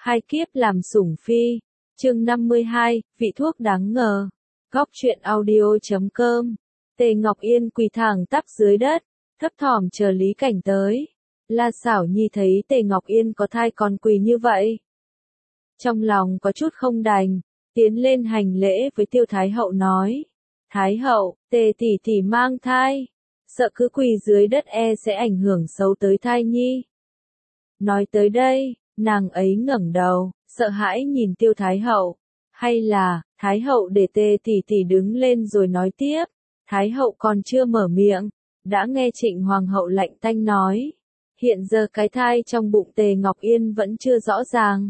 hai kiếp làm sủng phi. Chương 52, vị thuốc đáng ngờ. Góc truyện audio.com. Tề Ngọc Yên quỳ thẳng tắp dưới đất, thấp thỏm chờ Lý Cảnh tới. La Sảo Nhi thấy Tề Ngọc Yên có thai còn quỳ như vậy, trong lòng có chút không đành, tiến lên hành lễ với Tiêu Thái Hậu nói: Thái Hậu, Tề tỷ tỷ mang thai, sợ cứ quỳ dưới đất sẽ ảnh hưởng xấu tới thai nhi. Nói tới đây, nàng ấy ngẩng đầu, sợ hãi nhìn Tiêu Thái Hậu. Hay là, Thái Hậu để Tề tỷ tỷ đứng lên rồi nói tiếp. Thái Hậu còn chưa mở miệng, đã nghe Trịnh Hoàng hậu lạnh tanh nói: hiện giờ cái thai trong bụng Tề Ngọc Yên vẫn chưa rõ ràng.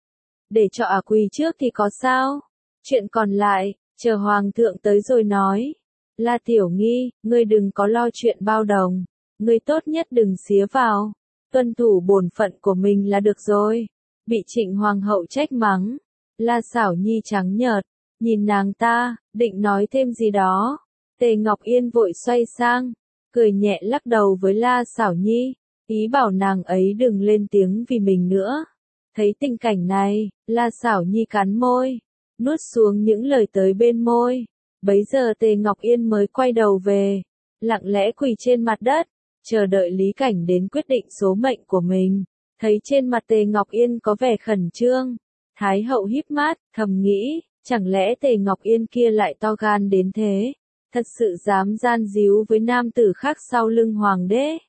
Để cho quỳ trước thì có sao? Chuyện còn lại, chờ Hoàng thượng tới rồi nói. La Tiểu Nghi, ngươi đừng có lo chuyện bao đồng, ngươi tốt nhất đừng xía vào, tuân thủ bổn phận của mình là được rồi. Bị Trịnh Hoàng hậu trách mắng, La Sảo Nhi trắng nhợt, nhìn nàng ta, định nói thêm gì đó. Tề Ngọc Yên vội xoay sang, cười nhẹ lắc đầu với La Sảo Nhi, ý bảo nàng ấy đừng lên tiếng vì mình nữa. Thấy tình cảnh này, La Sảo Nhi cắn môi, nuốt xuống những lời tới bên môi. Bấy giờ Tề Ngọc Yên mới quay đầu về, lặng lẽ quỳ trên mặt đất, chờ đợi Lý Cảnh đến quyết định số mệnh của mình. Thấy trên mặt Tề Ngọc Yên có vẻ khẩn trương, Thái Hậu híp mắt, thầm nghĩ, chẳng lẽ Tề Ngọc Yên kia lại to gan đến thế, thật sự dám gian díu với nam tử khác sau lưng hoàng đế.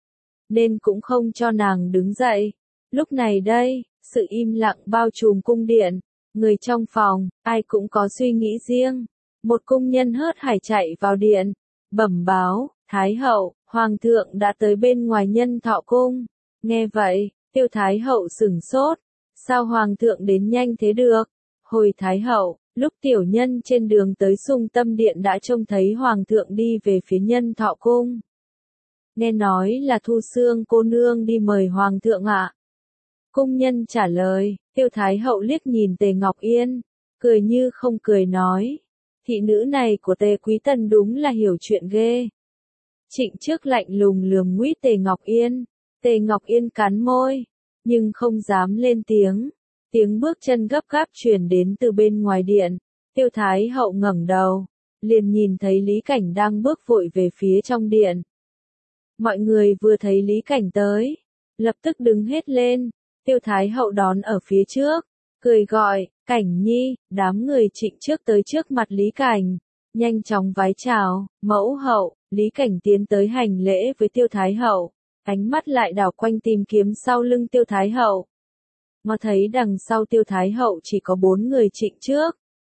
Nên cũng không cho nàng đứng dậy. Lúc này đây, sự im lặng bao trùm cung điện, người trong phòng, ai cũng có suy nghĩ riêng. Một cung nhân hớt hải chạy vào điện, bẩm báo: Thái Hậu, Hoàng thượng đã tới bên ngoài Nhân Thọ cung. Nghe vậy, Tiêu Thái Hậu sửng sốt, sao Hoàng thượng đến nhanh thế được? Hồi Thái Hậu, lúc tiểu nhân trên đường tới Sung Tâm Điện đã trông thấy Hoàng thượng đi về phía Nhân Thọ cung. Nghe nói là Thu Xương cô nương đi mời Hoàng thượng ạ. Cung nhân trả lời. Tiêu Thái Hậu liếc nhìn Tề Ngọc Yên, cười như không cười nói: thị nữ này của Tề Quý Tần đúng là hiểu chuyện ghê. Trịnh Trước lạnh lùng lườm nguýt Tề Ngọc Yên. Tề Ngọc Yên cắn môi, nhưng không dám lên tiếng. Tiếng bước chân gấp gáp truyền đến từ bên ngoài điện. Tiêu Thái Hậu ngẩng đầu, liền nhìn thấy Lý Cảnh đang bước vội về phía trong điện. Mọi người vừa thấy Lý Cảnh tới, lập tức đứng hết lên. Tiêu Thái Hậu đón ở phía trước, cười gọi: Cảnh Nhi. Đám người Trịnh Trước tới trước mặt Lý Cảnh, nhanh chóng vái chào: mẫu hậu. Lý Cảnh tiến tới hành lễ với Tiêu Thái Hậu, ánh mắt lại đảo quanh tìm kiếm sau lưng Tiêu Thái Hậu. Mà thấy đằng sau Tiêu Thái Hậu chỉ có 4 người Trịnh Trước.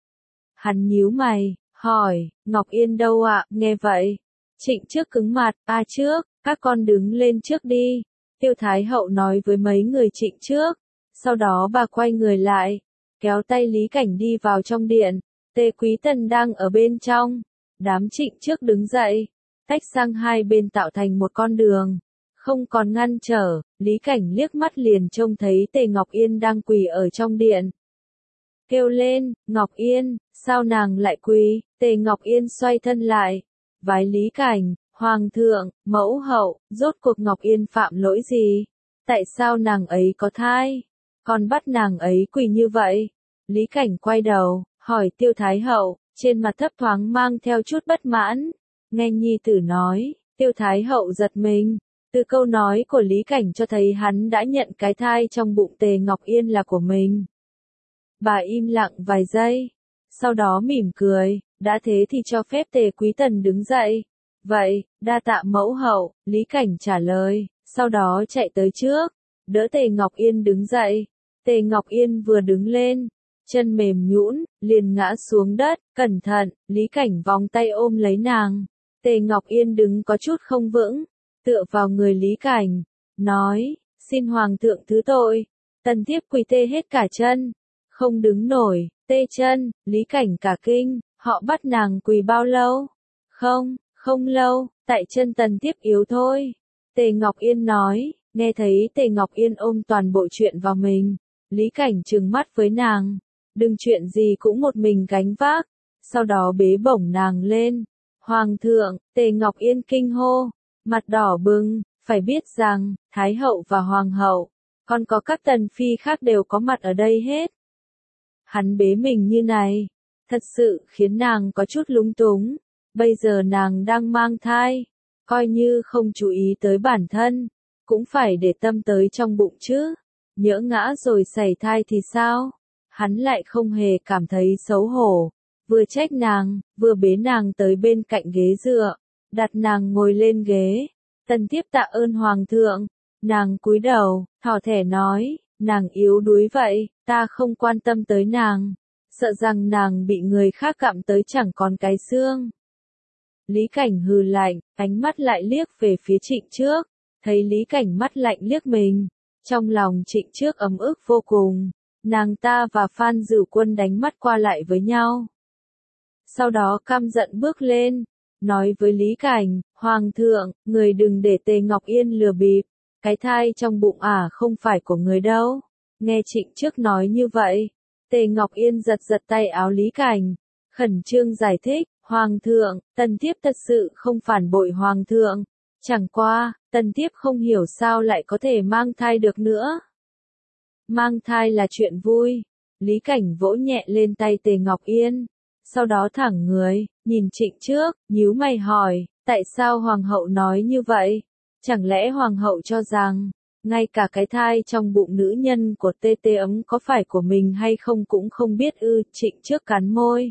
Hắn nhíu mày, hỏi: Ngọc Yên đâu ạ? Nghe vậy, Trịnh Trước cứng mặt: Trước, các con đứng lên trước đi. Tiêu Thái Hậu nói với mấy người Trịnh Trước, sau đó bà quay người lại, kéo tay Lý Cảnh đi vào trong điện. Tề Quý Tần đang ở bên trong. Đám Trịnh Trước đứng dậy, tách sang hai bên tạo thành một con đường, không còn ngăn trở. Lý Cảnh liếc mắt liền trông thấy Tề Ngọc Yên đang quỳ ở trong điện. Kêu lên: Ngọc Yên, sao nàng lại quỳ? Tề Ngọc Yên xoay thân lại, vái Lý Cảnh: Hoàng thượng, mẫu hậu, rốt cuộc Ngọc Yên phạm lỗi gì? Tại sao nàng ấy có thai? Còn bắt nàng ấy quỳ như vậy? Lý Cảnh quay đầu, hỏi Tiêu Thái Hậu, trên mặt thấp thoáng mang theo chút bất mãn. Nghe nhi tử nói, Tiêu Thái Hậu giật mình. Từ câu nói của Lý Cảnh cho thấy hắn đã nhận cái thai trong bụng Tề Ngọc Yên là của mình. Bà im lặng vài giây, sau đó mỉm cười: đã thế thì cho phép Tề Quý Tần đứng dậy. Vậy, đa tạ mẫu hậu. Lý Cảnh trả lời, sau đó chạy tới trước, đỡ Tề Ngọc Yên đứng dậy. Tề Ngọc Yên vừa đứng lên, chân mềm nhũn, liền ngã xuống đất. Cẩn thận. Lý Cảnh vòng tay ôm lấy nàng. Tề Ngọc Yên đứng có chút không vững, tựa vào người Lý Cảnh, nói: xin Hoàng thượng thứ tội. Tần thiếp quỳ tê hết cả chân, không đứng nổi. Tê chân. Lý Cảnh cả kinh: họ bắt nàng quỳ bao lâu? Không lâu, tại chân tần thiếp yếu thôi. Tề Ngọc Yên nói. Nghe thấy Tề Ngọc Yên ôm toàn bộ chuyện vào mình, Lý Cảnh trừng mắt với nàng: đừng chuyện gì cũng một mình gánh vác. Sau đó bế bổng nàng lên. Hoàng thượng. Tề Ngọc Yên kinh hô, mặt đỏ bừng. Phải biết rằng, Thái Hậu và Hoàng hậu còn có các tần phi khác đều có mặt ở đây hết. Hắn bế mình như này, thật sự khiến nàng có chút lúng túng, bây giờ nàng đang mang thai, coi như không chú ý tới bản thân, cũng phải để tâm tới trong bụng chứ, nhỡ ngã rồi sảy thai thì sao? Hắn lại không hề cảm thấy xấu hổ, vừa trách nàng, vừa bế nàng tới bên cạnh ghế dựa, đặt nàng ngồi lên ghế. Tần Tiếp tạ ơn hoàng thượng, nàng cúi đầu, thỏ thẻ nói, nàng yếu đuối vậy, ta không quan tâm tới nàng, sợ rằng nàng bị người khác cặm tới chẳng còn cái xương. Lý Cảnh hừ lạnh, ánh mắt lại liếc về phía Trịnh Trước, thấy Lý Cảnh mắt lạnh liếc mình, trong lòng Trịnh Trước ấm ức vô cùng, nàng ta và Phan Dửu Quân đánh mắt qua lại với nhau. Sau đó căm giận bước lên, nói với Lý Cảnh, Hoàng thượng, người đừng để Tề Ngọc Yên lừa bịp, cái thai trong bụng không phải của người đâu. Nghe Trịnh Trước nói như vậy, Tề Ngọc Yên giật giật tay áo Lý Cảnh, khẩn trương giải thích, Hoàng thượng, Tần Tiếp thật sự không phản bội Hoàng thượng, chẳng qua, Tần Tiếp không hiểu sao lại có thể mang thai được nữa. Mang thai là chuyện vui, Lý Cảnh vỗ nhẹ lên tay Tề Ngọc Yên, sau đó thẳng người, nhìn Trịnh Trước, nhíu mày hỏi, tại sao Hoàng hậu nói như vậy? Chẳng lẽ Hoàng hậu cho rằng, ngay cả cái thai trong bụng nữ nhân của tê tê ấm có phải của mình hay không cũng không biết ư? Trịnh Trước cắn môi.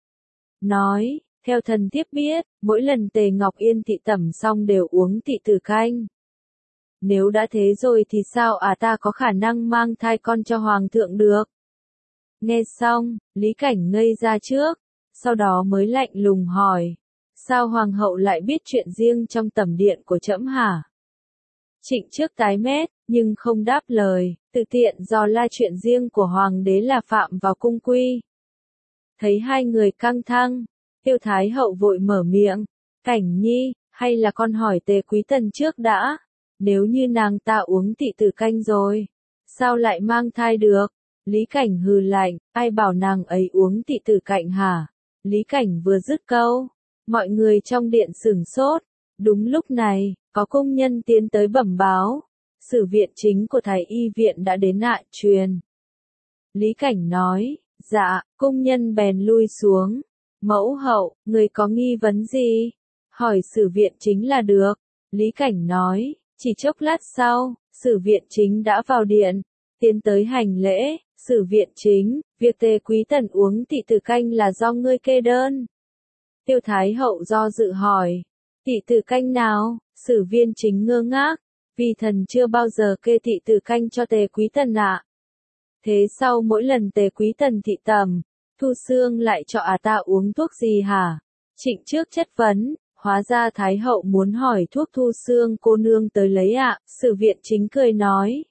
Nói, theo thần Tiếp biết, mỗi lần Tề Ngọc Yên thị tẩm xong đều uống thị tử canh. Nếu đã thế rồi thì sao ta có khả năng mang thai con cho Hoàng thượng được? Nghe xong, Lý Cảnh ngây ra trước, sau đó mới lạnh lùng hỏi, sao Hoàng hậu lại biết chuyện riêng trong tẩm điện của trẫm hả? Trịnh Trước tái mét, nhưng không đáp lời, tự tiện dò la chuyện riêng của Hoàng đế là phạm vào cung quy. Thấy hai người căng thẳng, Tiêu Thái hậu vội mở miệng, Cảnh Nhi, hay là con hỏi Tề Quý Tần trước đã, nếu như nàng ta uống thị tử canh rồi, sao lại mang thai được? Lý Cảnh hừ lạnh, ai bảo nàng ấy uống thị tử canh hả? Lý Cảnh vừa dứt câu, mọi người trong điện sửng sốt, đúng lúc này, có công nhân tiến tới bẩm báo, Sử viện chính của Thái y viện đã đến truyền. Lý Cảnh nói, dạ, công nhân bèn lui xuống, mẫu hậu, người có nghi vấn gì? Hỏi Sử viện chính là được. Lý Cảnh nói, chỉ chốc lát sau, Sử viện chính đã vào điện, tiến tới hành lễ, Sử viện chính, việc Tề Quý Tần uống thị tử canh là do ngươi kê đơn. Tiêu Thái hậu do dự hỏi, thị tử canh nào? Sử viên chính ngơ ngác, vì thần chưa bao giờ kê thị tử canh cho Tề Quý Tần ạ. Thế sau mỗi lần Tề Quý Tần thị tẩm, Thu Xương lại cho ta uống thuốc gì hả? Trịnh Trước chất vấn, hóa ra Thái hậu muốn hỏi thuốc Thu Xương cô nương tới lấy ạ. Sử viện chính cười nói,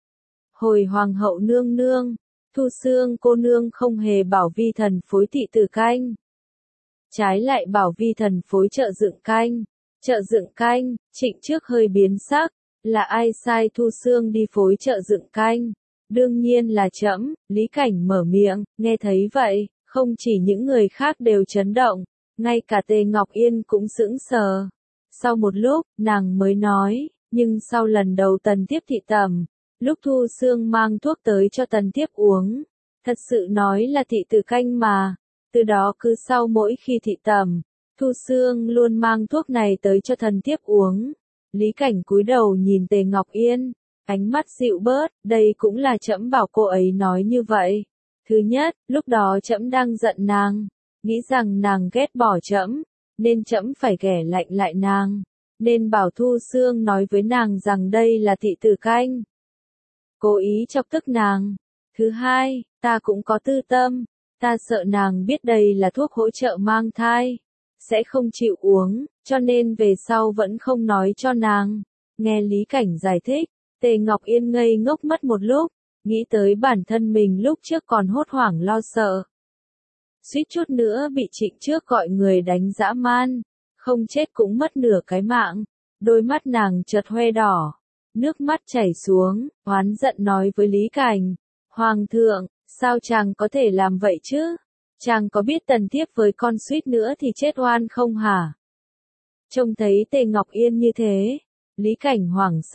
hồi Hoàng hậu nương nương, Thu Xương cô nương không hề bảo vi thần phối thị tử canh, trái lại bảo vi thần phối trợ dựng canh. Trợ dựng canh? Trịnh Trước hơi biến sắc, là ai sai Thu Xương đi phối trợ dựng canh? Đương nhiên là trẫm. Lý Cảnh mở miệng, nghe thấy vậy, không chỉ những người khác đều chấn động, ngay cả Tề Ngọc Yên cũng sững sờ. Sau một lúc, nàng mới nói, nhưng sau lần đầu Tần Tiếp thị tẩm, lúc Thu Xương mang thuốc tới cho Tần Tiếp uống, thật sự nói là thị tử canh mà. Từ đó cứ sau mỗi khi thị tẩm, Thu Xương luôn mang thuốc này tới cho Tần Tiếp uống. Lý Cảnh cúi đầu nhìn Tề Ngọc Yên, ánh mắt dịu bớt, đây cũng là trẫm bảo cô ấy nói như vậy. Thứ nhất, lúc đó trẫm đang giận nàng, nghĩ rằng nàng ghét bỏ trẫm, nên trẫm phải ghẻ lạnh lại nàng, nên bảo Thu Xương nói với nàng rằng đây là thị tử canh. Cố ý chọc tức nàng. Thứ hai, ta cũng có tư tâm, ta sợ nàng biết đây là thuốc hỗ trợ mang thai, sẽ không chịu uống, cho nên về sau vẫn không nói cho nàng. Nghe Lý Cảnh giải thích, Tề Ngọc Yên ngây ngốc mất một lúc, nghĩ tới bản thân mình lúc trước còn hốt hoảng lo sợ. Suýt chút nữa bị Trịnh Trước gọi người đánh dã man, không chết cũng mất nửa cái mạng. Đôi mắt nàng chợt hoe đỏ, nước mắt chảy xuống, oán giận nói với Lý Cảnh, Hoàng thượng, sao chàng có thể làm vậy chứ? Chàng có biết Tần Tiếp với con suýt nữa thì chết oan không hả? Trông thấy Tề Ngọc Yên như thế, Lý Cảnh hoảng sợ,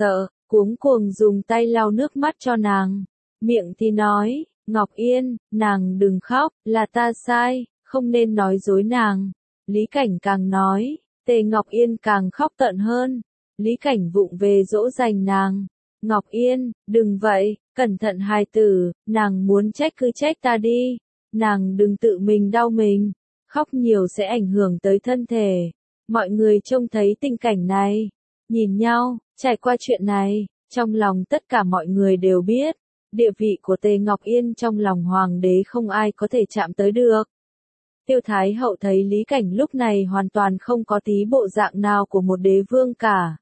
cuống cuồng dùng tay lau nước mắt cho nàng. Miệng thì nói, Ngọc Yên, nàng đừng khóc, là ta sai, không nên nói dối nàng. Lý Cảnh càng nói, Tề Ngọc Yên càng khóc tận hơn. Lý Cảnh vụng về dỗ dành nàng. Ngọc Yên, đừng vậy, cẩn thận hài tử, nàng muốn trách cứ trách ta đi. Nàng đừng tự mình đau mình, khóc nhiều sẽ ảnh hưởng tới thân thể. Mọi người trông thấy tình cảnh này, nhìn nhau, trải qua chuyện này, trong lòng tất cả mọi người đều biết, địa vị của Tề Ngọc Yên trong lòng hoàng đế không ai có thể chạm tới được. Tiêu Thái Hậu thấy Lý Cảnh lúc này hoàn toàn không có tí bộ dạng nào của một đế vương cả.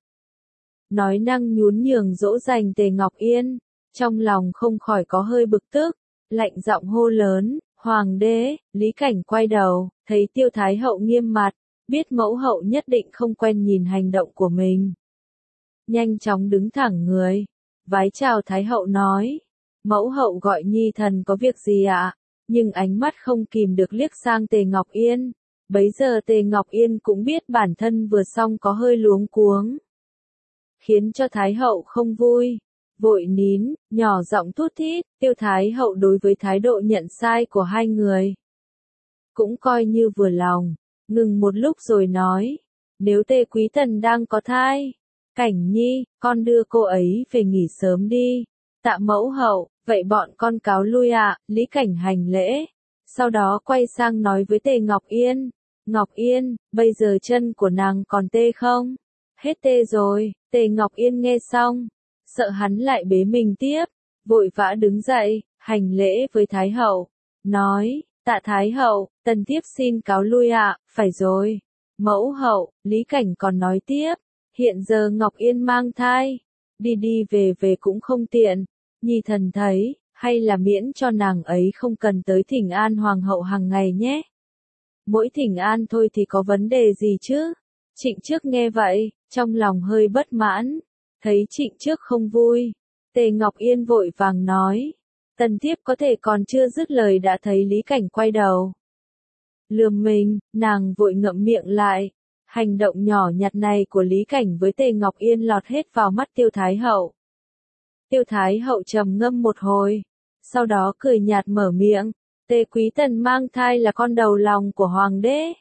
Nói năng nhún nhường dỗ dành Tề Ngọc Yên, trong lòng không khỏi có hơi bực tức, lạnh giọng hô lớn, Hoàng đế. Lý Cảnh quay đầu, thấy Tiêu Thái Hậu nghiêm mặt, biết mẫu hậu nhất định không quen nhìn hành động của mình. Nhanh chóng đứng thẳng người, vái chào Thái Hậu nói, mẫu hậu gọi nhi thần có việc gì ạ? Nhưng ánh mắt không kìm được liếc sang Tề Ngọc Yên. Bấy giờ Tề Ngọc Yên cũng biết bản thân vừa xong có hơi luống cuống, khiến cho Thái Hậu không vui, vội nín, nhỏ giọng thút thít. Tiêu Thái Hậu đối với thái độ nhận sai của hai người cũng coi như vừa lòng, ngừng một lúc rồi nói, nếu Tề Quý Tần đang có thai, Cảnh Nhi, con đưa cô ấy về nghỉ sớm đi. Tạ mẫu hậu, vậy bọn con cáo lui ạ. Lý Cảnh hành lễ, sau đó quay sang nói với Tề Ngọc Yên, Ngọc Yên, bây giờ chân của nàng còn tê không? Hết tê rồi. Tề Ngọc Yên nghe xong, sợ hắn lại bế mình tiếp, vội vã đứng dậy, hành lễ với Thái Hậu, nói, tạ Thái Hậu, tần thiếp xin cáo lui ạ. Phải rồi. Mẫu hậu. Lý Cảnh còn nói tiếp, hiện giờ Ngọc Yên mang thai, đi đi về về cũng không tiện, nhi thần thấy, hay là miễn cho nàng ấy không cần tới thỉnh an hoàng hậu hàng ngày nhé. Mỗi thỉnh an thôi thì có vấn đề gì chứ? Trịnh Trước nghe vậy, trong lòng hơi bất mãn, thấy Trịnh Trước không vui, Tề Ngọc Yên vội vàng nói, tần thiếp có thể còn chưa dứt lời đã thấy Lý Cảnh quay đầu lườm mình, nàng vội ngậm miệng lại. Hành động nhỏ nhặt này của Lý Cảnh với Tề Ngọc Yên lọt hết vào mắt Tiêu Thái Hậu. Tiêu Thái Hậu trầm ngâm một hồi, sau đó cười nhạt mở miệng, Tề Quý Tần mang thai là con đầu lòng của hoàng đế.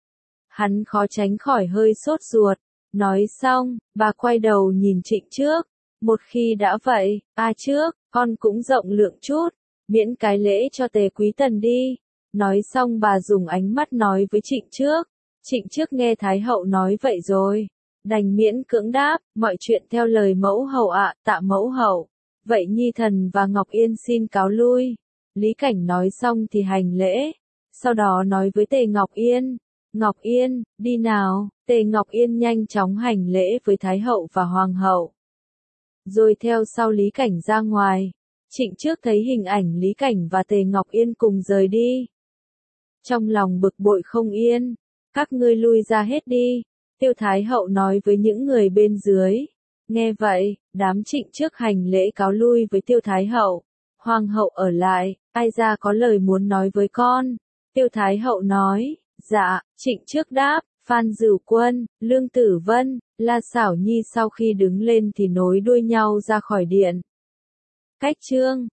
Hắn khó tránh khỏi hơi sốt ruột, nói xong, bà quay đầu nhìn Trịnh Trước, một khi đã vậy, trước, con cũng rộng lượng chút, miễn cái lễ cho Tề Quý Tần đi. Nói xong bà dùng ánh mắt nói với Trịnh Trước. Trịnh Trước nghe Thái Hậu nói vậy rồi, đành miễn cưỡng đáp, mọi chuyện theo lời mẫu hậu ạ. Tạ mẫu hậu. Vậy nhi thần và Ngọc Yên xin cáo lui. Lý Cảnh nói xong thì hành lễ, sau đó nói với Tề Ngọc Yên, Ngọc Yên, đi nào. Tề Ngọc Yên nhanh chóng hành lễ với Thái Hậu và Hoàng hậu, rồi theo sau Lý Cảnh ra ngoài. Trịnh Trước thấy hình ảnh Lý Cảnh và Tề Ngọc Yên cùng rời đi, trong lòng bực bội không yên. Các ngươi lui ra hết đi. Tiêu Thái Hậu nói với những người bên dưới. Nghe vậy, đám Trịnh Trước hành lễ cáo lui với Tiêu Thái Hậu. Hoàng hậu ở lại, ai ra có lời muốn nói với con? Tiêu Thái Hậu nói, dạ. Trịnh Trước đáp, Phan Dửu Quân, Lương Tử Vân, La Xảo Nhi sau khi đứng lên thì nối đuôi nhau ra khỏi điện. Cách chương